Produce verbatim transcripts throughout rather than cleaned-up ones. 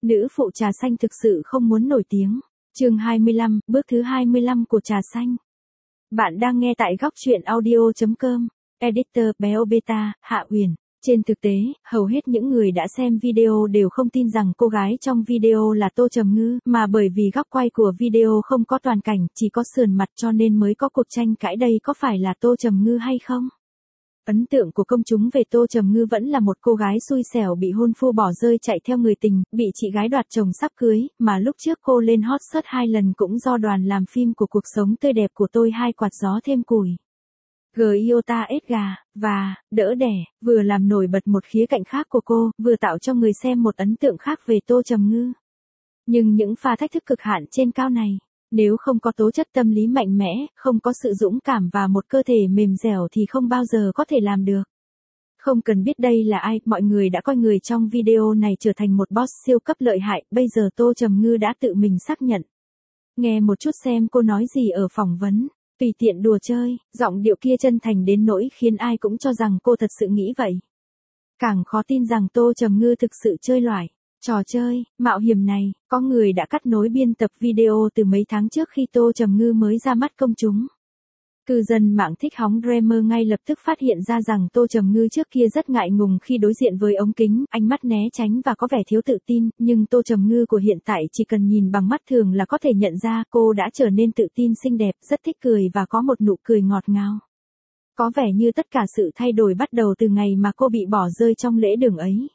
Nữ phụ trà xanh thực sự không muốn nổi tiếng. Chương hai mươi lăm, bước thứ hai mươi lăm của trà xanh. Bạn đang nghe tại góc truyện audio chấm com. Editor Béo Beta, Hạ Uyển. Trên thực tế, hầu hết những người đã xem video đều không tin rằng cô gái trong video là Tô Trầm Ngư, mà bởi vì góc quay của video không có toàn cảnh, chỉ có sườn mặt cho nên mới có cuộc tranh cãi đây có phải là Tô Trầm Ngư hay không. Ấn tượng của công chúng về Tô Trầm Ngư vẫn là một cô gái xui xẻo bị hôn phu bỏ rơi chạy theo người tình, bị chị gái đoạt chồng sắp cưới, mà lúc trước cô lên hot search hai lần cũng do đoàn làm phim của cuộc sống tươi đẹp của tôi hai quạt gió thêm củi. Giota Edgar, và, đỡ đẻ, vừa làm nổi bật một khía cạnh khác của cô, vừa tạo cho người xem một ấn tượng khác về Tô Trầm Ngư. Nhưng những pha thách thức cực hạn trên cao này, nếu không có tố chất tâm lý mạnh mẽ, không có sự dũng cảm và một cơ thể mềm dẻo thì không bao giờ có thể làm được. Không cần biết đây là ai, mọi người đã coi người trong video này trở thành một boss siêu cấp lợi hại, bây giờ Tô Trầm Ngư đã tự mình xác nhận. Nghe một chút xem cô nói gì ở phỏng vấn. Tùy tiện đùa chơi, giọng điệu kia chân thành đến nỗi khiến ai cũng cho rằng cô thật sự nghĩ vậy. Càng khó tin rằng Tô Trầm Ngư thực sự chơi loại trò chơi, mạo hiểm này, có người đã cắt nối biên tập video từ mấy tháng trước khi Tô Trầm Ngư mới ra mắt công chúng. Cư dân mạng thích hóng drama ngay lập tức phát hiện ra rằng Tô Trầm Ngư trước kia rất ngại ngùng khi đối diện với ống kính, ánh mắt né tránh và có vẻ thiếu tự tin, nhưng Tô Trầm Ngư của hiện tại chỉ cần nhìn bằng mắt thường là có thể nhận ra cô đã trở nên tự tin xinh đẹp, rất thích cười và có một nụ cười ngọt ngào. Có vẻ như tất cả sự thay đổi bắt đầu từ ngày mà cô bị bỏ rơi trong lễ đường ấy.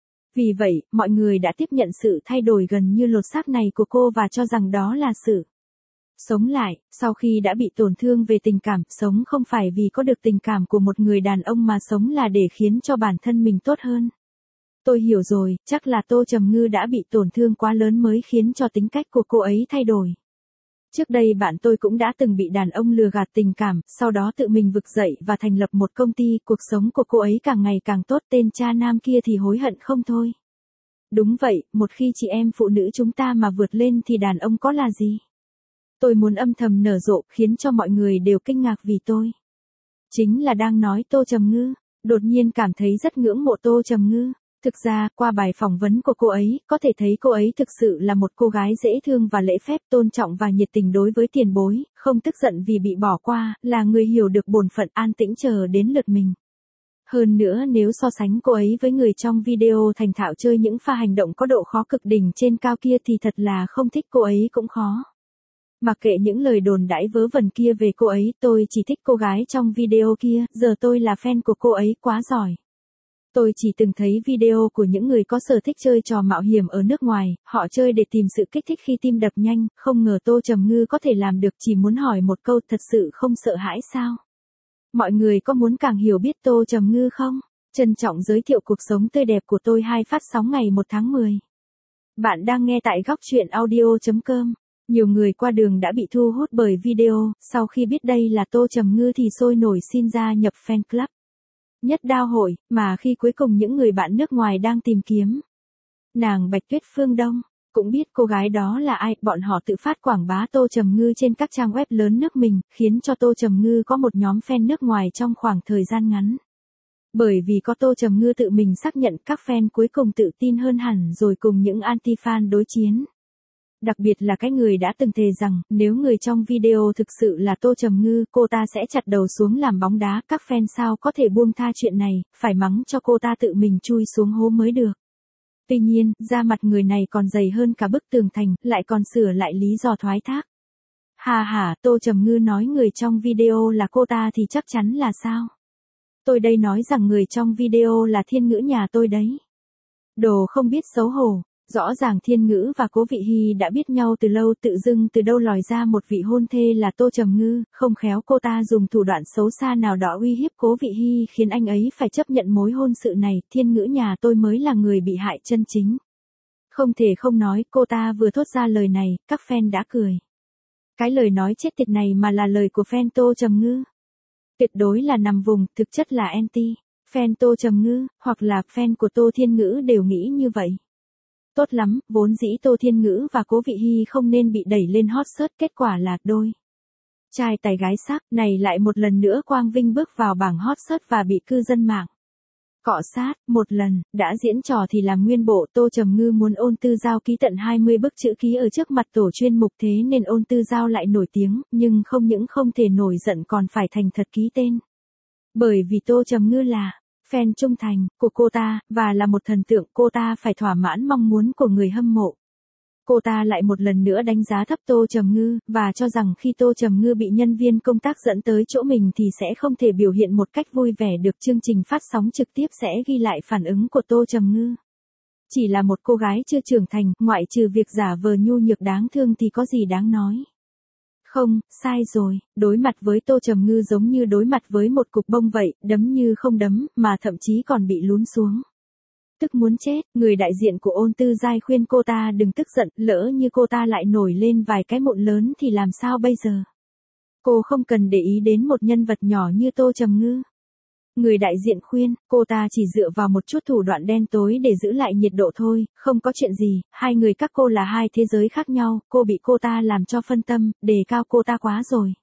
Vì vậy, mọi người đã tiếp nhận sự thay đổi gần như lột xác này của cô và cho rằng đó là sự sống lại, sau khi đã bị tổn thương về tình cảm, sống không phải vì có được tình cảm của một người đàn ông mà sống là để khiến cho bản thân mình tốt hơn. Tôi hiểu rồi, chắc là Tô Trầm Ngư đã bị tổn thương quá lớn mới khiến cho tính cách của cô ấy thay đổi. Trước đây bạn tôi cũng đã từng bị đàn ông lừa gạt tình cảm, sau đó tự mình vực dậy và thành lập một công ty, cuộc sống của cô ấy càng ngày càng tốt, tên cha nam kia thì hối hận không thôi. Đúng vậy, một khi chị em phụ nữ chúng ta mà vượt lên thì đàn ông có là gì? Tôi muốn âm thầm nở rộ, khiến cho mọi người đều kinh ngạc vì tôi. Chính là đang nói Tô Trầm Ngư, đột nhiên cảm thấy rất ngưỡng mộ Tô Trầm Ngư. Thực ra, qua bài phỏng vấn của cô ấy, có thể thấy cô ấy thực sự là một cô gái dễ thương và lễ phép, tôn trọng và nhiệt tình đối với tiền bối, không tức giận vì bị bỏ qua, là người hiểu được bổn phận, an tĩnh chờ đến lượt mình. Hơn nữa nếu so sánh cô ấy với người trong video thành thạo chơi những pha hành động có độ khó cực đỉnh trên cao kia thì thật là không thích cô ấy cũng khó. Mặc kệ những lời đồn đãi vớ vẩn kia về cô ấy, tôi chỉ thích cô gái trong video kia, giờ tôi là fan của cô ấy quá giỏi. Tôi chỉ từng thấy video của những người có sở thích chơi trò mạo hiểm ở nước ngoài, họ chơi để tìm sự kích thích khi tim đập nhanh, không ngờ Tô Trầm Ngư có thể làm được, chỉ muốn hỏi một câu, thật sự không sợ hãi sao? Mọi người có muốn càng hiểu biết Tô Trầm Ngư không? Trân trọng giới thiệu cuộc sống tươi đẹp của tôi hai phát sóng ngày một tháng mười. Bạn đang nghe tại góc truyện audio chấm com. Nhiều người qua đường đã bị thu hút bởi video, sau khi biết đây là Tô Trầm Ngư thì sôi nổi xin gia nhập fan club. Nhất Đao Hội, mà khi cuối cùng những người bạn nước ngoài đang tìm kiếm nàng Bạch Tuyết Phương Đông, cũng biết cô gái đó là ai, bọn họ tự phát quảng bá Tô Trầm Ngư trên các trang web lớn nước mình, khiến cho Tô Trầm Ngư có một nhóm fan nước ngoài trong khoảng thời gian ngắn. Bởi vì có Tô Trầm Ngư tự mình xác nhận, các fan cuối cùng tự tin hơn hẳn rồi cùng những anti-fan đối chiến. Đặc biệt là cái người đã từng thề rằng, nếu người trong video thực sự là Tô Trầm Ngư, cô ta sẽ chặt đầu xuống làm bóng đá, các fan sao có thể buông tha chuyện này, phải mắng cho cô ta tự mình chui xuống hố mới được. Tuy nhiên, da mặt người này còn dày hơn cả bức tường thành, lại còn sửa lại lý do thoái thác. Hà hà, Tô Trầm Ngư nói người trong video là cô ta thì chắc chắn là sao? Tôi đây nói rằng người trong video là Thiên Ngữ nhà tôi đấy. Đồ không biết xấu hổ. Rõ ràng Thiên Ngữ và Cố Vị Hy đã biết nhau từ lâu, tự dưng từ đâu lòi ra một vị hôn thê là Tô Trầm Ngư, không khéo cô ta dùng thủ đoạn xấu xa nào đó uy hiếp Cố Vị Hy khiến anh ấy phải chấp nhận mối hôn sự này, Thiên Ngữ nhà tôi mới là người bị hại chân chính. Không thể không nói, cô ta vừa thốt ra lời này, các fan đã cười. Cái lời nói chết tiệt này mà là lời của fan Tô Trầm Ngư. Tuyệt đối là nằm vùng, thực chất là anti. Fan Tô Trầm Ngư, hoặc là fan của Tô Thiên Ngữ đều nghĩ như vậy. Tốt lắm, vốn dĩ Tô Thiên Ngữ và Cố Vị Hy không nên bị đẩy lên hot search, kết quả là đôi trai tài gái sắc này lại một lần nữa quang vinh bước vào bảng hot search và bị cư dân mạng Cọ sát, một lần, đã diễn trò thì làm nguyên bộ. Tô Trầm Ngư muốn Ôn Tư Giao ký tận hai mươi bức chữ ký ở trước mặt tổ chuyên mục, thế nên Ôn Tư Giao lại nổi tiếng, nhưng không những không thể nổi giận còn phải thành thật ký tên. Bởi vì Tô Trầm Ngư là fan trung thành của cô ta, và là một thần tượng, cô ta phải thỏa mãn mong muốn của người hâm mộ. Cô ta lại một lần nữa đánh giá thấp Tô Trầm Ngư, và cho rằng khi Tô Trầm Ngư bị nhân viên công tác dẫn tới chỗ mình thì sẽ không thể biểu hiện một cách vui vẻ được. Chương trình phát sóng trực tiếp sẽ ghi lại phản ứng của Tô Trầm Ngư. Chỉ là một cô gái chưa trưởng thành, ngoại trừ việc giả vờ nhu nhược đáng thương thì có gì đáng nói. Không, sai rồi, đối mặt với Tô Trầm Ngư giống như đối mặt với một cục bông vậy, đấm như không đấm, mà thậm chí còn bị lún xuống. Tức muốn chết, người đại diện của Ôn Tư Giai khuyên cô ta đừng tức giận, lỡ như cô ta lại nổi lên vài cái mụn lớn thì làm sao bây giờ? Cô không cần để ý đến một nhân vật nhỏ như Tô Trầm Ngư. Người đại diện khuyên, cô ta chỉ dựa vào một chút thủ đoạn đen tối để giữ lại nhiệt độ thôi, không có chuyện gì, hai người các cô là hai thế giới khác nhau, cô bị cô ta làm cho phân tâm, đề cao cô ta quá rồi.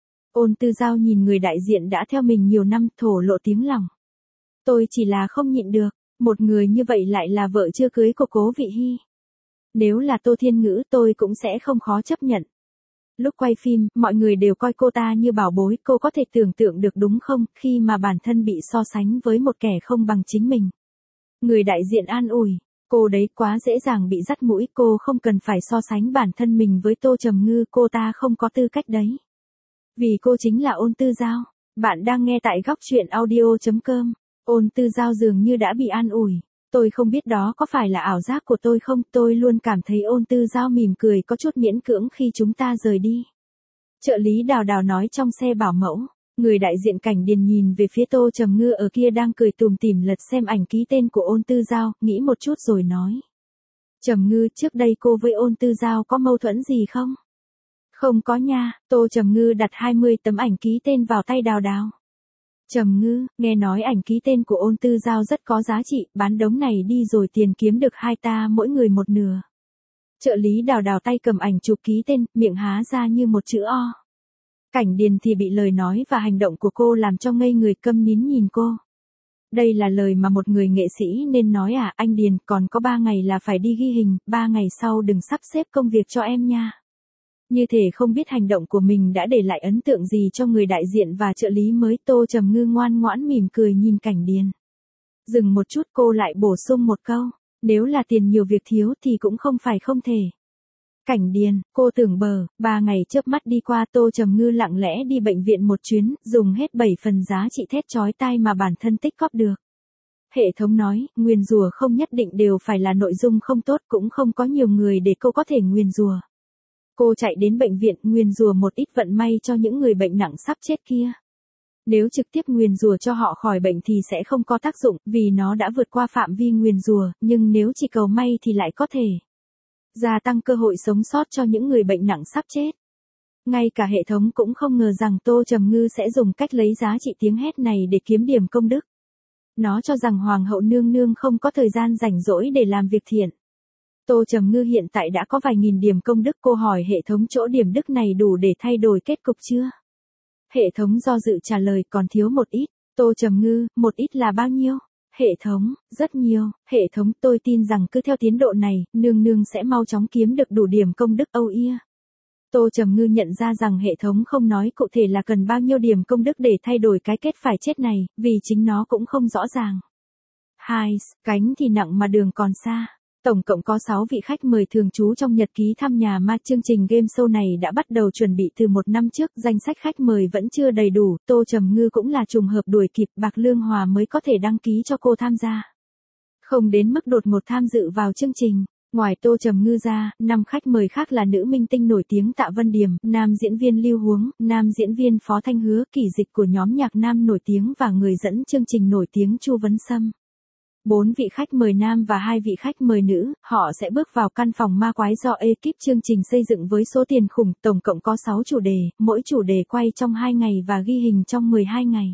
Ôn Tư Giao nhìn người đại diện đã theo mình nhiều năm, thổ lộ tiếng lòng. Tôi chỉ là không nhịn được. Một người như vậy lại là vợ chưa cưới của Cố Vị Hy. Nếu là Tô Thiên Ngữ tôi cũng sẽ không khó chấp nhận. Lúc quay phim, mọi người đều coi cô ta như bảo bối, cô có thể tưởng tượng được đúng không, khi mà bản thân bị so sánh với một kẻ không bằng chính mình. Người đại diện an ủi, cô đấy quá dễ dàng bị dắt mũi, cô không cần phải so sánh bản thân mình với Tô Trầm Ngư, cô ta không có tư cách đấy. Vì cô chính là Ôn Tư Giao. Bạn đang nghe tại góc truyện audio chấm com. Ôn Tư Giao dường như đã bị an ủi. Tôi không biết đó có phải là ảo giác của tôi không, tôi luôn cảm thấy Ôn Tư Giao mỉm cười có chút miễn cưỡng khi chúng ta rời đi. Trợ lý Đào Đào nói trong xe bảo mẫu. Người đại diện Cảnh Điền nhìn về phía Tô Trầm Ngư ở kia đang cười tùm tìm lật xem ảnh ký tên của Ôn Tư Giao, nghĩ một chút rồi nói. Trầm Ngư, trước đây cô với Ôn Tư Giao có mâu thuẫn gì không? Không có nha. Tô Trầm Ngư đặt hai mươi tấm ảnh ký tên vào tay Đào Đào. Trầm Ngư, nghe nói ảnh ký tên của Ôn Tư Giao rất có giá trị, bán đống này đi rồi tiền kiếm được hai ta mỗi người một nửa. Trợ lý Đào Đào tay cầm ảnh chụp ký tên, miệng há ra như một chữ O. Cảnh Điền thì bị lời nói và hành động của cô làm cho ngây người, câm nín nhìn cô. Đây là lời mà một người nghệ sĩ nên nói à? Anh Điền, còn có ba ngày là phải đi ghi hình, ba ngày sau đừng sắp xếp công việc cho em nha. Như thể không biết hành động của mình đã để lại ấn tượng gì cho người đại diện và trợ lý mới. Tô Trầm Ngư ngoan ngoãn mỉm cười nhìn Cảnh Điền. Dừng một chút cô lại bổ sung một câu, nếu là tiền nhiều việc thiếu thì cũng không phải không thể. Cảnh Điền, cô tưởng bờ, ba ngày chớp mắt đi qua. Tô Trầm Ngư lặng lẽ đi bệnh viện một chuyến, dùng hết bảy phần giá trị thét chói tai mà bản thân tích góp được. Hệ thống nói, nguyền rủa không nhất định đều phải là nội dung không tốt, cũng không có nhiều người để cô có thể nguyền rủa. Cô chạy đến bệnh viện nguyền rủa một ít vận may cho những người bệnh nặng sắp chết kia. Nếu trực tiếp nguyền rủa cho họ khỏi bệnh thì sẽ không có tác dụng, vì nó đã vượt qua phạm vi nguyền rủa, nhưng nếu chỉ cầu may thì lại có thể gia tăng cơ hội sống sót cho những người bệnh nặng sắp chết. Ngay cả hệ thống cũng không ngờ rằng Tô Trầm Ngư sẽ dùng cách lấy giá trị tiếng hét này để kiếm điểm công đức. Nó cho rằng Hoàng hậu nương nương không có thời gian rảnh rỗi để làm việc thiện. Tô Trầm Ngư hiện tại đã có vài nghìn điểm công đức, cô hỏi hệ thống chỗ điểm đức này đủ để thay đổi kết cục chưa? Hệ thống do dự trả lời còn thiếu một ít. Tô Trầm Ngư, một ít là bao nhiêu? Hệ thống, rất nhiều. Hệ thống, tôi tin rằng cứ theo tiến độ này, nương nương sẽ mau chóng kiếm được đủ điểm công đức. Âu ia. Tô Trầm Ngư nhận ra rằng hệ thống không nói cụ thể là cần bao nhiêu điểm công đức để thay đổi cái kết phải chết này, vì chính nó cũng không rõ ràng. Hai, cánh thì nặng mà đường còn xa. Tổng cộng có sáu vị khách mời thường trú trong nhật ký thăm nhà ma. Chương trình game show này đã bắt đầu chuẩn bị từ một năm trước, danh sách khách mời vẫn chưa đầy đủ. Tô Trầm Ngư cũng là trùng hợp đuổi kịp, Bạc Lương Hòa mới có thể đăng ký cho cô tham gia. Không đến mức đột ngột tham dự vào chương trình. Ngoài Tô Trầm Ngư ra, năm khách mời khác là nữ minh tinh nổi tiếng Tạ Vân Điềm, nam diễn viên Lưu Huống, nam diễn viên Phó Thanh Hứa, kỷ dịch của nhóm nhạc nam nổi tiếng và người dẫn chương trình nổi tiếng Chu Vấn Sâm. Bốn vị khách mời nam và hai vị khách mời nữ, họ sẽ bước vào căn phòng ma quái do ekip chương trình xây dựng với số tiền khủng. Tổng cộng có sáu chủ đề, mỗi chủ đề quay trong hai ngày và ghi hình trong mười hai ngày.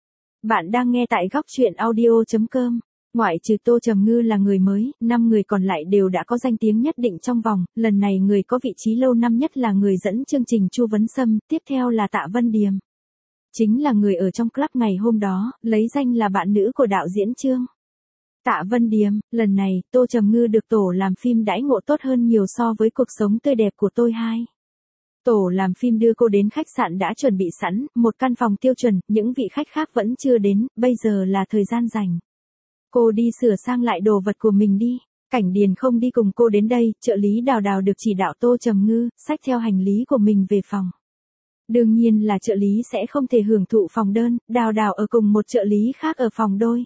Bạn đang nghe tại góc truyện audio chấm com. Ngoại trừ Tô Trầm Ngư là người mới, năm người còn lại đều đã có danh tiếng nhất định trong vòng. Lần này người có vị trí lâu năm nhất là người dẫn chương trình Chu Vấn Sâm, tiếp theo là Tạ Vân Điềm. chính là người ở trong club ngày hôm đó, lấy danh là bạn nữ của đạo diễn Trương. Tạ Vân Điềm, lần này, Tô Trầm Ngư được tổ làm phim đãi ngộ tốt hơn nhiều so với cuộc sống tươi đẹp của tôi hai. Tổ làm phim đưa cô đến khách sạn đã chuẩn bị sẵn, một căn phòng tiêu chuẩn, những vị khách khác vẫn chưa đến, bây giờ là thời gian rảnh. Cô đi sửa sang lại đồ vật của mình đi. Cảnh Điền không đi cùng cô đến đây, trợ lý Đào Đào được chỉ đạo Tô Trầm Ngư, xách theo hành lý của mình về phòng. Đương nhiên là trợ lý sẽ không thể hưởng thụ phòng đơn, Đào Đào ở cùng một trợ lý khác ở phòng đôi.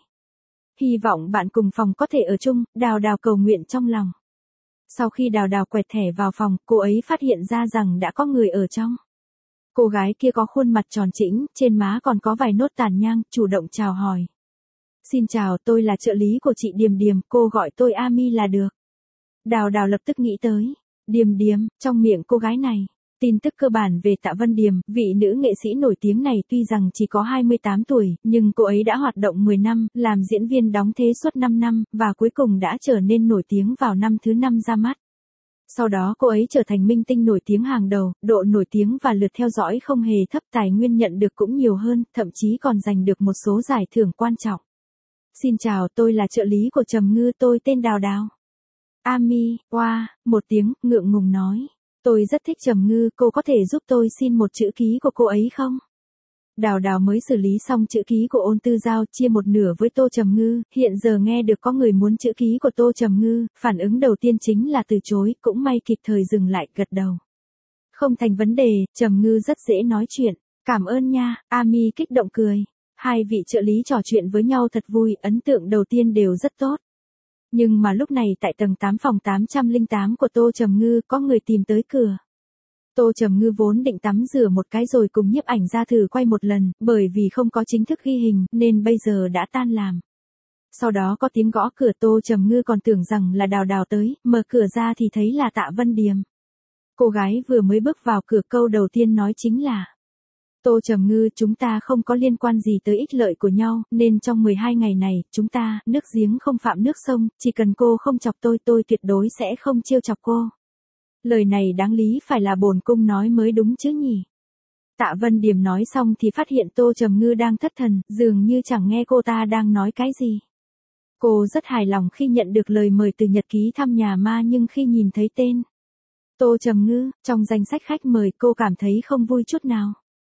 Hy vọng bạn cùng phòng có thể ở chung, Đào Đào cầu nguyện trong lòng. Sau khi Đào Đào quẹt thẻ vào phòng, cô ấy phát hiện ra rằng đã có người ở trong. Cô gái kia có khuôn mặt tròn trĩnh, trên má còn có vài nốt tàn nhang, chủ động chào hỏi. Xin chào, tôi là trợ lý của chị Điềm Điềm, cô gọi tôi Ami là được. Đào Đào lập tức nghĩ tới. Điềm Điềm, trong miệng cô gái này. Tin tức cơ bản về Tạ Vân Điềm, vị nữ nghệ sĩ nổi tiếng này tuy rằng chỉ có hai mươi tám tuổi, nhưng cô ấy đã hoạt động mười năm, làm diễn viên đóng thế suốt năm năm, và cuối cùng đã trở nên nổi tiếng vào năm thứ năm ra mắt. Sau đó cô ấy trở thành minh tinh nổi tiếng hàng đầu, độ nổi tiếng và lượt theo dõi không hề thấp, tài nguyên nhận được cũng nhiều hơn, thậm chí còn giành được một số giải thưởng quan trọng. Xin chào, tôi là trợ lý của Trầm Ngư, tôi tên Đào Đào. Ami, oa, wow, một tiếng, ngượng ngùng nói. Tôi rất thích Trầm Ngư, cô có thể giúp tôi xin một chữ ký của cô ấy không? Đào Đào mới xử lý xong chữ ký của Ôn Tư Giao, chia một nửa với Tô Trầm Ngư, hiện giờ nghe được có người muốn chữ ký của Tô Trầm Ngư, phản ứng đầu tiên chính là từ chối, cũng may kịp thời dừng lại, gật đầu. Không thành vấn đề, Trầm Ngư rất dễ nói chuyện, cảm ơn nha, Ami kích động cười. Hai vị trợ lý trò chuyện với nhau thật vui, ấn tượng đầu tiên đều rất tốt. Nhưng mà lúc này tại tầng tám phòng tám trăm lẻ tám của Tô Trầm Ngư có người tìm tới cửa. Tô Trầm Ngư vốn định tắm rửa một cái rồi cùng nhiếp ảnh ra thử quay một lần, bởi vì không có chính thức ghi hình nên bây giờ đã tan làm. Sau đó có tiếng gõ cửa, Tô Trầm Ngư còn tưởng rằng là Đào Đào tới, mở cửa ra thì thấy là Tạ Vân Điềm. Cô gái vừa mới bước vào cửa, câu đầu tiên nói chính là: Tô Trầm Ngư, chúng ta không có liên quan gì tới ích lợi của nhau, nên trong mười hai ngày này, chúng ta, nước giếng không phạm nước sông, chỉ cần cô không chọc tôi, tôi tuyệt đối sẽ không trêu chọc cô. Lời này đáng lý phải là bổn cung nói mới đúng chứ nhỉ? Tạ Vân Điềm nói xong thì phát hiện Tô Trầm Ngư đang thất thần, dường như chẳng nghe cô ta đang nói cái gì. Cô rất hài lòng khi nhận được lời mời từ nhật ký thăm nhà ma, nhưng khi nhìn thấy tên Tô Trầm Ngư trong danh sách khách mời, cô cảm thấy không vui chút nào.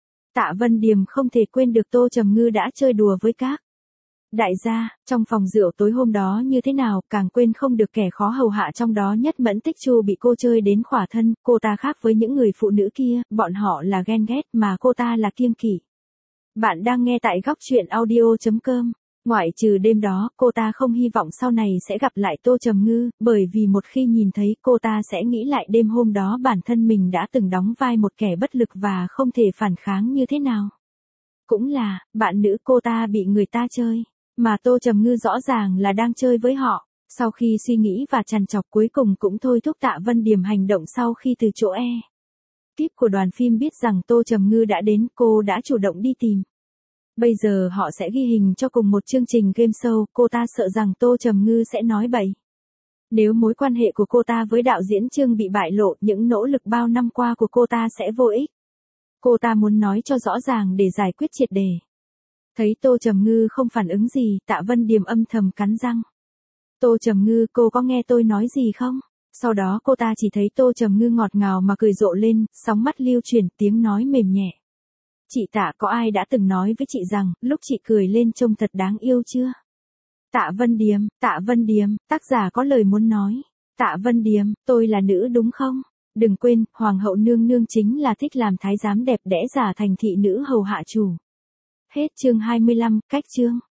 Tạ Vân Điềm không thể quên được Tô Trầm Ngư đã chơi đùa với các đại gia, trong phòng rượu tối hôm đó như thế nào, càng quên không được kẻ khó hầu hạ trong đó nhất Mẫn Tích Chu bị cô chơi đến khỏa thân, cô ta khác với những người phụ nữ kia, bọn họ là ghen ghét mà cô ta là kiêng kỵ. Bạn đang nghe tại góc truyện audio chấm com. Ngoại trừ đêm đó, cô ta không hy vọng sau này sẽ gặp lại Tô Trầm Ngư, bởi vì một khi nhìn thấy cô ta sẽ nghĩ lại đêm hôm đó bản thân mình đã từng đóng vai một kẻ bất lực và không thể phản kháng như thế nào. Cũng là, bạn nữ cô ta bị người ta chơi, mà Tô Trầm Ngư rõ ràng là đang chơi với họ. Sau khi suy nghĩ và trằn trọc, cuối cùng cũng thôi thúc Tạ Vân Điềm hành động. Sau khi từ chỗ e kíp của đoàn phim biết rằng Tô Trầm Ngư đã đến, cô đã chủ động đi tìm. Bây giờ họ sẽ ghi hình cho cùng một chương trình game show, cô ta sợ rằng Tô Trầm Ngư sẽ nói bậy. Nếu mối quan hệ của cô ta với đạo diễn Trương bị bại lộ, những nỗ lực bao năm qua của cô ta sẽ vô ích. Cô ta muốn nói cho rõ ràng để giải quyết triệt để. Thấy Tô Trầm Ngư không phản ứng gì, Tạ Vân Điềm âm thầm cắn răng. Tô Trầm Ngư, cô có nghe tôi nói gì không? Sau đó cô ta chỉ thấy Tô Trầm Ngư ngọt ngào mà cười rộ lên, sóng mắt lưu chuyển, tiếng nói mềm nhẹ. Chị Tạ, có ai đã từng nói với chị rằng, lúc chị cười lên trông thật đáng yêu chưa? Tạ Vân Điềm, Tạ Vân Điềm, tác giả có lời muốn nói. Tạ Vân Điềm, tôi là nữ đúng không? Đừng quên, Hoàng hậu nương nương chính là thích làm thái giám đẹp đẽ giả thành thị nữ hầu hạ chủ. Hết chương hai mươi lăm, cách chương.